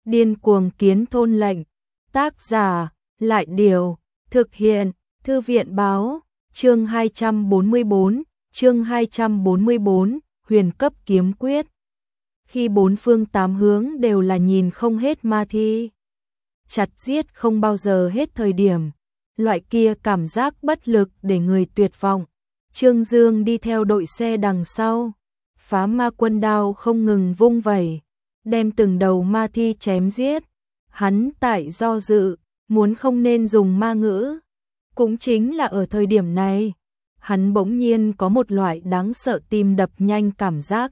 Điên cuồng kiến thôn lệnh. Tác giả, Lại Điều, thực hiện, Thư viện báo, chương 244, huyền cấp kiếm quyết. Khi bốn phương tám hướng đều là nhìn không hết ma thi, chặt giết không bao giờ hết thời điểm, loại kia cảm giác bất lực để người tuyệt vọng. Trương Dương đi theo đội xe đằng sau, phá ma quân đao không ngừng vung vẩy, đem từng đầu ma thi chém giết. Hắn tại do dự, muốn không nên dùng ma ngữ. Cũng chính là ở thời điểm này, hắn bỗng nhiên có một loại đáng sợ tim đập nhanh cảm giác.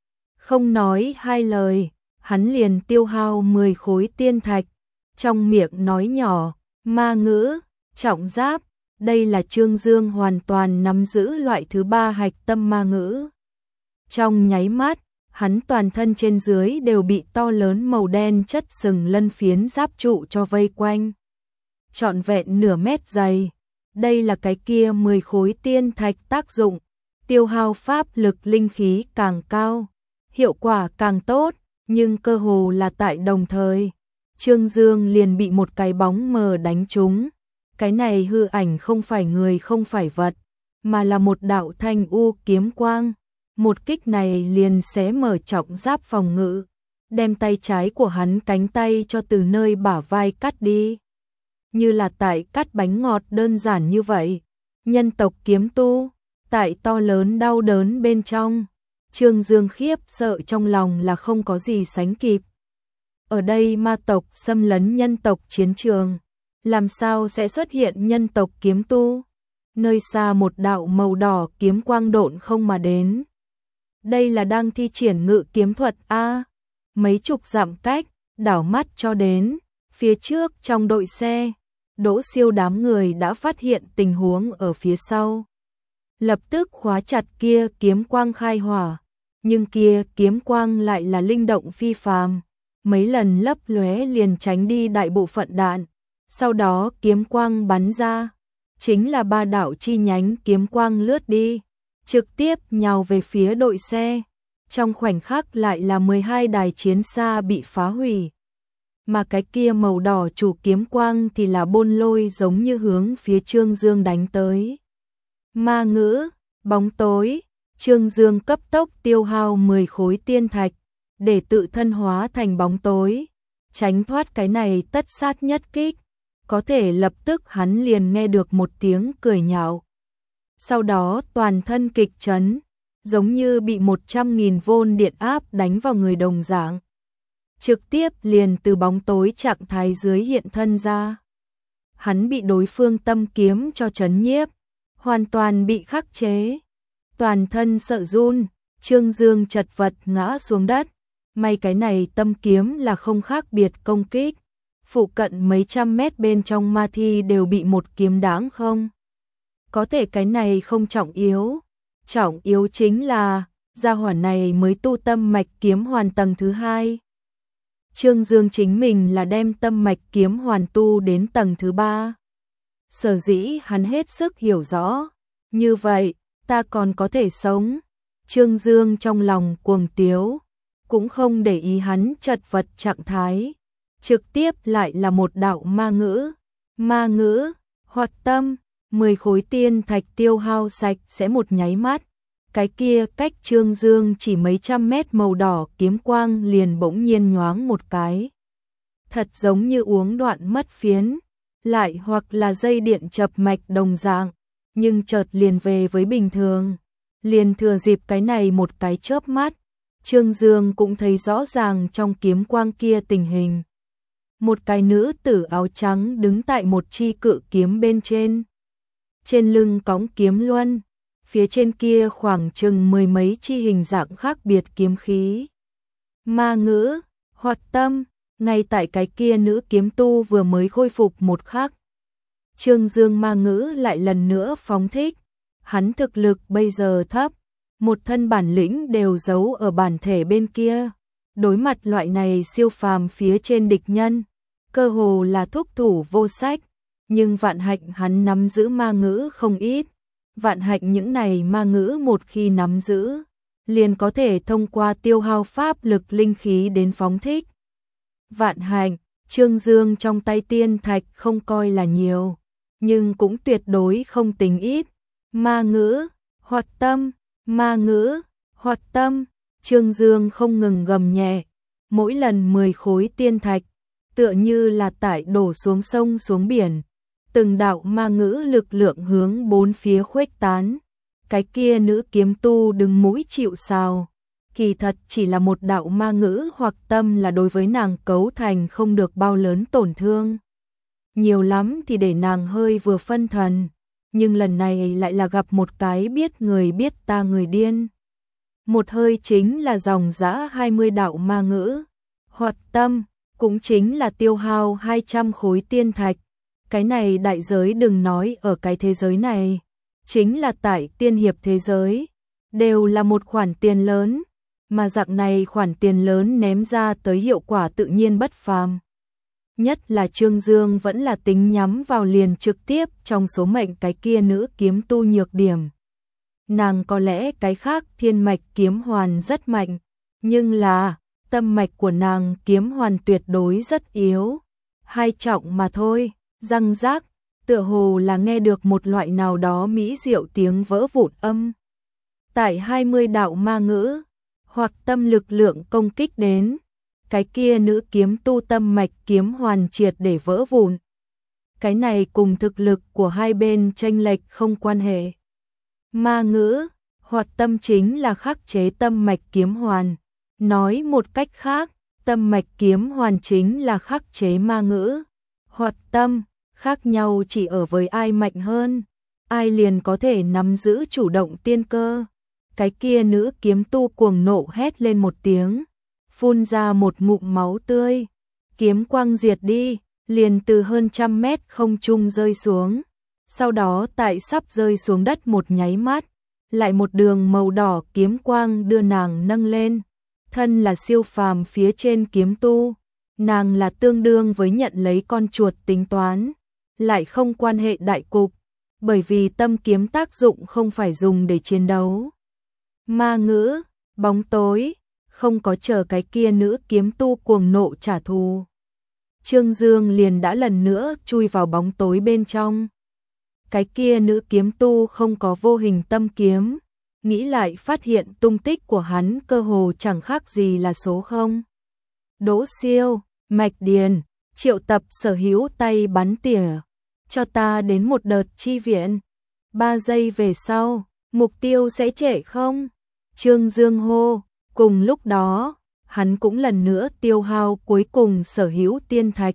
Không nói hai lời, hắn liền tiêu hao 10 khối tiên thạch, trong miệng nói nhỏ, ma ngữ, trọng giáp. Đây là Trương Dương hoàn toàn nắm giữ loại thứ 3 hạch tâm ma ngữ. Trong nháy mắt, hắn toàn thân trên dưới đều bị to lớn màu đen chất sừng lân phiến giáp trụ cho vây quanh. Trọn vẹn nửa mét dày. Đây là cái kia 10 khối tiên thạch tác dụng, tiêu hao pháp lực linh khí càng cao, hiệu quả càng tốt, nhưng cơ hồ là tại đồng thời, Trương Dương liền bị một cái bóng mờ đánh trúng. Cái này hư ảnh không phải người không phải vật, mà là một đạo thanh u kiếm quang. Một kích này liền xé mở trọng giáp phòng ngự, đem tay trái của hắn cánh tay cho từ nơi bả vai cắt đi. Như là tại cắt bánh ngọt đơn giản như vậy. Nhân tộc kiếm tu, tại to lớn đau đớn bên trong, Trương Dương khiếp sợ trong lòng là không có gì sánh kịp. Ở đây ma tộc xâm lấn nhân tộc chiến trường, làm sao sẽ xuất hiện nhân tộc kiếm tu? Nơi xa một đạo màu đỏ kiếm quang độn không mà đến. Đây là đang thi triển ngự kiếm thuật a. Mấy chục dặm cách, đảo mắt cho đến, phía trước trong đội xe, Đỗ Siêu đám người đã phát hiện tình huống ở phía sau. Lập tức khóa chặt kia kiếm quang khai hỏa, nhưng kia kiếm quang lại là linh động phi phàm, mấy lần lấp lóe liền tránh đi đại bộ phận đạn. Sau đó kiếm quang bắn ra, chính là 3 đạo chi nhánh kiếm quang lướt đi, trực tiếp nhào về phía đội xe. Trong khoảnh khắc lại là 12 đài chiến xa bị phá hủy. Mà cái kia màu đỏ chủ kiếm quang thì là bôn lôi giống như hướng phía Trương Dương đánh tới. Ma ngữ, bóng tối, Trương Dương cấp tốc tiêu hao 10 khối tiên thạch, để tự thân hóa thành bóng tối, tránh thoát cái này tất sát nhất kích. Có thể lập tức hắn liền nghe được một tiếng cười nhạo. Sau đó toàn thân kịch chấn, giống như bị 100.000 vôn điện áp đánh vào người đồng dạng. Trực tiếp liền từ bóng tối trạng thái dưới hiện thân ra. Hắn bị đối phương tâm kiếm cho chấn nhiếp, hoàn toàn bị khắc chế. Toàn thân sợ run, Trương Dương chật vật ngã xuống đất. May cái này tâm kiếm là không khác biệt công kích. Phụ cận mấy trăm mét bên trong ma thi đều bị một kiếm đáng không. Có thể cái này không trọng yếu. Trọng yếu chính là, gia hỏa này mới tu tâm mạch kiếm hoàn tầng thứ 2. Trương Dương chính mình là đem tâm mạch kiếm hoàn tu đến tầng thứ 3. Sở dĩ hắn hết sức hiểu rõ. Như vậy, ta còn có thể sống. Trương Dương trong lòng cuồng tiếu, cũng không để ý hắn chật vật trạng thái. Trực tiếp lại là một đạo ma ngữ. Ma ngữ, hoạt tâm, 10 khối tiên thạch tiêu hao sạch sẽ một nháy mắt. Cái kia cách Trương Dương chỉ mấy trăm mét màu đỏ kiếm quang liền bỗng nhiên nhoáng một cái. Thật giống như uống đoạn mất phiến, lại hoặc là dây điện chập mạch đồng dạng, nhưng chợt liền về với bình thường. Liền thừa dịp cái này một cái chớp mắt, Trương Dương cũng thấy rõ ràng trong kiếm quang kia tình hình. Một cái nữ tử áo trắng đứng tại một chi cự kiếm bên trên. Trên lưng cõng kiếm luân, phía trên kia khoảng chừng 10 mấy chi hình dạng khác biệt kiếm khí. Ma ngữ, hoạt tâm, ngay tại cái kia nữ kiếm tu vừa mới khôi phục một khắc. Trương Dương ma ngữ lại lần nữa phóng thích. Hắn thực lực bây giờ thấp, một thân bản lĩnh đều giấu ở bản thể bên kia. Đối mặt loại này siêu phàm phía trên địch nhân, cơ hồ là thúc thủ vô sách. Nhưng vạn hạnh hắn nắm giữ ma ngữ không ít. Vạn hạnh những này ma ngữ một khi nắm giữ, liền có thể thông qua tiêu hao pháp lực linh khí đến phóng thích. Vạn hạnh, Trương Dương trong tay tiên thạch không coi là nhiều, nhưng cũng tuyệt đối không tính ít. Ma ngữ, hoạt tâm, ma ngữ, hoạt tâm, Trương Dương không ngừng gầm nhẹ, mỗi lần 10 khối tiên thạch, tựa như là tải đổ xuống sông xuống biển, từng đạo ma ngữ lực lượng hướng bốn phía khuếch tán. Cái kia nữ kiếm tu đứng mũi chịu sào, kỳ thật chỉ là một đạo ma ngữ hoặc tâm là đối với nàng cấu thành không được bao lớn tổn thương. Nhiều lắm thì để nàng hơi vừa phân thần, nhưng lần này lại là gặp một cái biết người biết ta người điên. Một hơi chính là dòng dã 20 đạo ma ngữ, hoạt tâm, cũng chính là tiêu hao 200 khối tiên thạch. Cái này đại giới đừng nói ở cái thế giới này, chính là tại tiên hiệp thế giới, đều là một khoản tiền lớn, mà dạng này khoản tiền lớn ném ra tới hiệu quả tự nhiên bất phàm. Nhất là Trương Dương vẫn là tính nhắm vào liền trực tiếp trong số mệnh cái kia nữ kiếm tu nhược điểm. Nàng có lẽ cái khác thiên mạch kiếm hoàn rất mạnh, nhưng là tâm mạch của nàng kiếm hoàn tuyệt đối rất yếu. Hai trọng mà thôi, răng rác, tựa hồ là nghe được một loại nào đó mỹ diệu tiếng vỡ vụn âm. Tại 20 đạo ma ngữ, hoặc tâm lực lượng công kích đến, cái kia nữ kiếm tu tâm mạch kiếm hoàn triệt để vỡ vụn. Cái này cùng thực lực của hai bên chênh lệch không quan hệ. Ma ngữ, hoặc tâm chính là khắc chế tâm mạch kiếm hoàn. Nói một cách khác, tâm mạch kiếm hoàn chính là khắc chế ma ngữ. Hoặc tâm, khác nhau chỉ ở với ai mạnh hơn, ai liền có thể nắm giữ chủ động tiên cơ. Cái kia nữ kiếm tu cuồng nộ hét lên một tiếng, phun ra một ngụm máu tươi, kiếm quang diệt đi, liền từ hơn 100 mét không trung rơi xuống. Sau đó tại sắp rơi xuống đất một nháy mắt, lại một đường màu đỏ kiếm quang đưa nàng nâng lên. Thân là siêu phàm phía trên kiếm tu, nàng là tương đương với nhận lấy con chuột tính toán, lại không quan hệ đại cục, bởi vì tâm kiếm tác dụng không phải dùng để chiến đấu. Ma ngữ, bóng tối, không có chờ cái kia nữ kiếm tu cuồng nộ trả thù. Trương Dương liền đã lần nữa chui vào bóng tối bên trong. Cái kia nữ kiếm tu không có vô hình tâm kiếm, nghĩ lại phát hiện tung tích của hắn cơ hồ chẳng khác gì là số 0. Đỗ Siêu, Mạch Điền, triệu tập sở hữu tay bắn tỉa, cho ta đến một đợt chi viện. 3 giây về sau, mục tiêu sẽ trễ không? Trương Dương hô, cùng lúc đó, hắn cũng lần nữa tiêu hao cuối cùng sở hữu tiên thạch.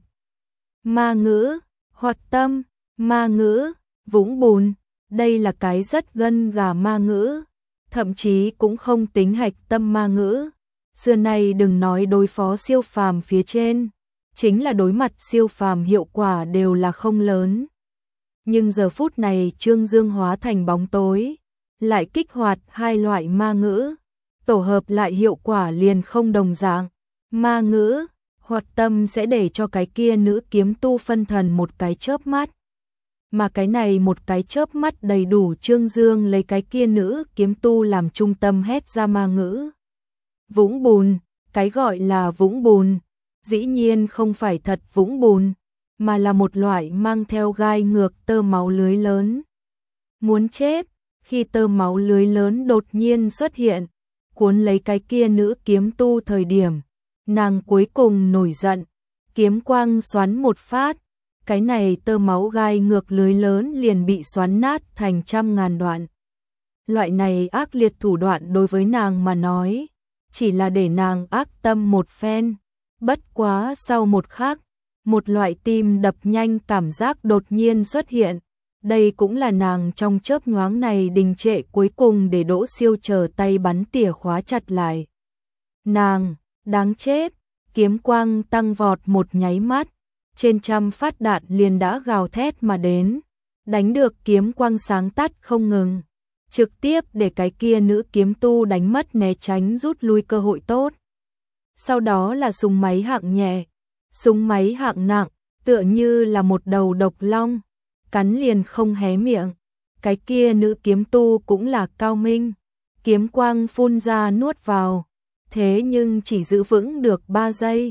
Ma ngữ, hoạt tâm, ma ngữ, vũng bùn, đây là cái rất gân gà ma ngữ, thậm chí cũng không tính hạch tâm ma ngữ. Xưa nay đừng nói đối phó siêu phàm phía trên, chính là đối mặt siêu phàm hiệu quả đều là không lớn. Nhưng giờ phút này Trương Dương hóa thành bóng tối, lại kích hoạt hai loại ma ngữ, tổ hợp lại hiệu quả liền không đồng dạng. Ma ngữ, hoạt tâm sẽ để cho cái kia nữ kiếm tu phân thần một cái chớp mắt. Mà cái này một cái chớp mắt đầy đủ Trương Dương lấy cái kia nữ kiếm tu làm trung tâm hét ra ma ngữ. Vũng bùn, cái gọi là vũng bùn, dĩ nhiên không phải thật vũng bùn, mà là một loại mang theo gai ngược tơ máu lưới lớn. Muốn chết, khi tơ máu lưới lớn đột nhiên xuất hiện, cuốn lấy cái kia nữ kiếm tu thời điểm, nàng cuối cùng nổi giận, kiếm quang xoắn một phát, cái này tơ máu gai ngược lưới lớn liền bị xoắn nát thành 100.000 đoạn. Loại này ác liệt thủ đoạn đối với nàng mà nói, chỉ là để nàng ác tâm một phen. Bất quá sau một khắc, một loại tim đập nhanh cảm giác đột nhiên xuất hiện. Đây cũng là nàng trong chớp nhoáng này đình trệ cuối cùng để Đỗ Siêu chờ tay bắn tỉa khóa chặt lại. Nàng, đáng chết, kiếm quang tăng vọt một nháy mắt, trên 100 phát đạn liền đã gào thét mà đến, đánh được kiếm quang sáng tắt không ngừng, trực tiếp để cái kia nữ kiếm tu đánh mất né tránh rút lui cơ hội tốt. Sau đó là súng máy hạng nhẹ, súng máy hạng nặng, tựa như là một đầu độc long, cắn liền không hé miệng. Cái kia nữ kiếm tu cũng là cao minh, kiếm quang phun ra nuốt vào, thế nhưng chỉ giữ vững được 3 giây,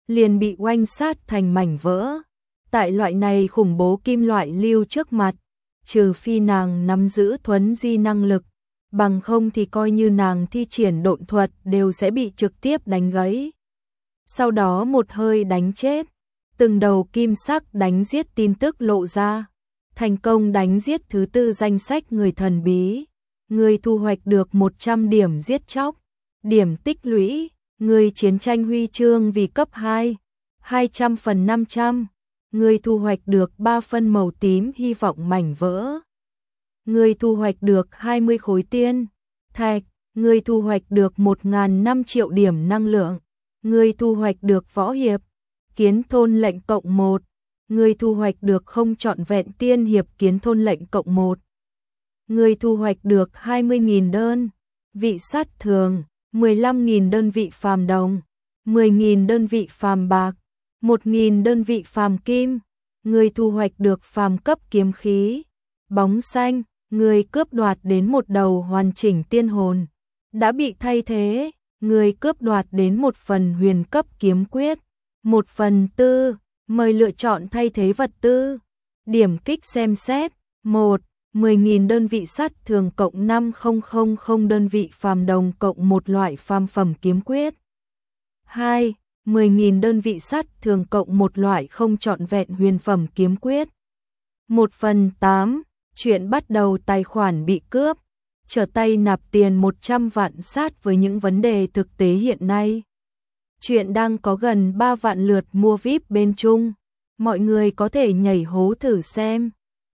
liền bị oanh sát thành mảnh vỡ. Tại loại này khủng bố kim loại lưu trước mặt, trừ phi nàng nắm giữ thuấn di năng lực, bằng không thì coi như nàng thi triển độn thuật đều sẽ bị trực tiếp đánh gãy. Sau đó một hơi đánh chết, từng đầu kim sắc đánh giết tin tức lộ ra, thành công đánh giết thứ 4 danh sách người thần bí. Người thu hoạch được 100 điểm giết chóc, điểm tích lũy, người chiến tranh huy chương vì cấp 2, 200 phần 500. Người thu hoạch được 3 phân màu tím hy vọng mảnh vỡ. Người thu hoạch được 20 khối tiên thạch. Người thu hoạch được 1.005 triệu điểm năng lượng. Người thu hoạch được võ hiệp kiến thôn lệnh cộng 1. Người thu hoạch được không trọn vẹn tiên hiệp kiến thôn lệnh cộng 1. Người thu hoạch được 20.000 đơn vị sát thường, 15.000 đơn vị phàm đồng, 10.000 đơn vị phàm bạc, 1.000 đơn vị phàm kim. Người thu hoạch được phàm cấp kiếm khí bóng xanh. Người cướp đoạt đến một đầu hoàn chỉnh tiên hồn đã bị thay thế. Người cướp đoạt đến một phần huyền cấp kiếm quyết, 1/4. Mời lựa chọn thay thế vật tư. Điểm kích xem xét. 1. 10.000 đơn vị sát thường cộng 5.000 đơn vị phàm đồng cộng một loại phàm phẩm kiếm quyết. 2. 10.000 đơn vị sát thường cộng một loại không trọn vẹn huyền phẩm kiếm quyết. 1/8. Chuyện bắt đầu tài khoản bị cướp. Trở tay nạp tiền 100 vạn sát với những vấn đề thực tế hiện nay. Chuyện đang có gần 3 vạn lượt mua VIP bên Trung. Mọi người có thể nhảy hố thử xem.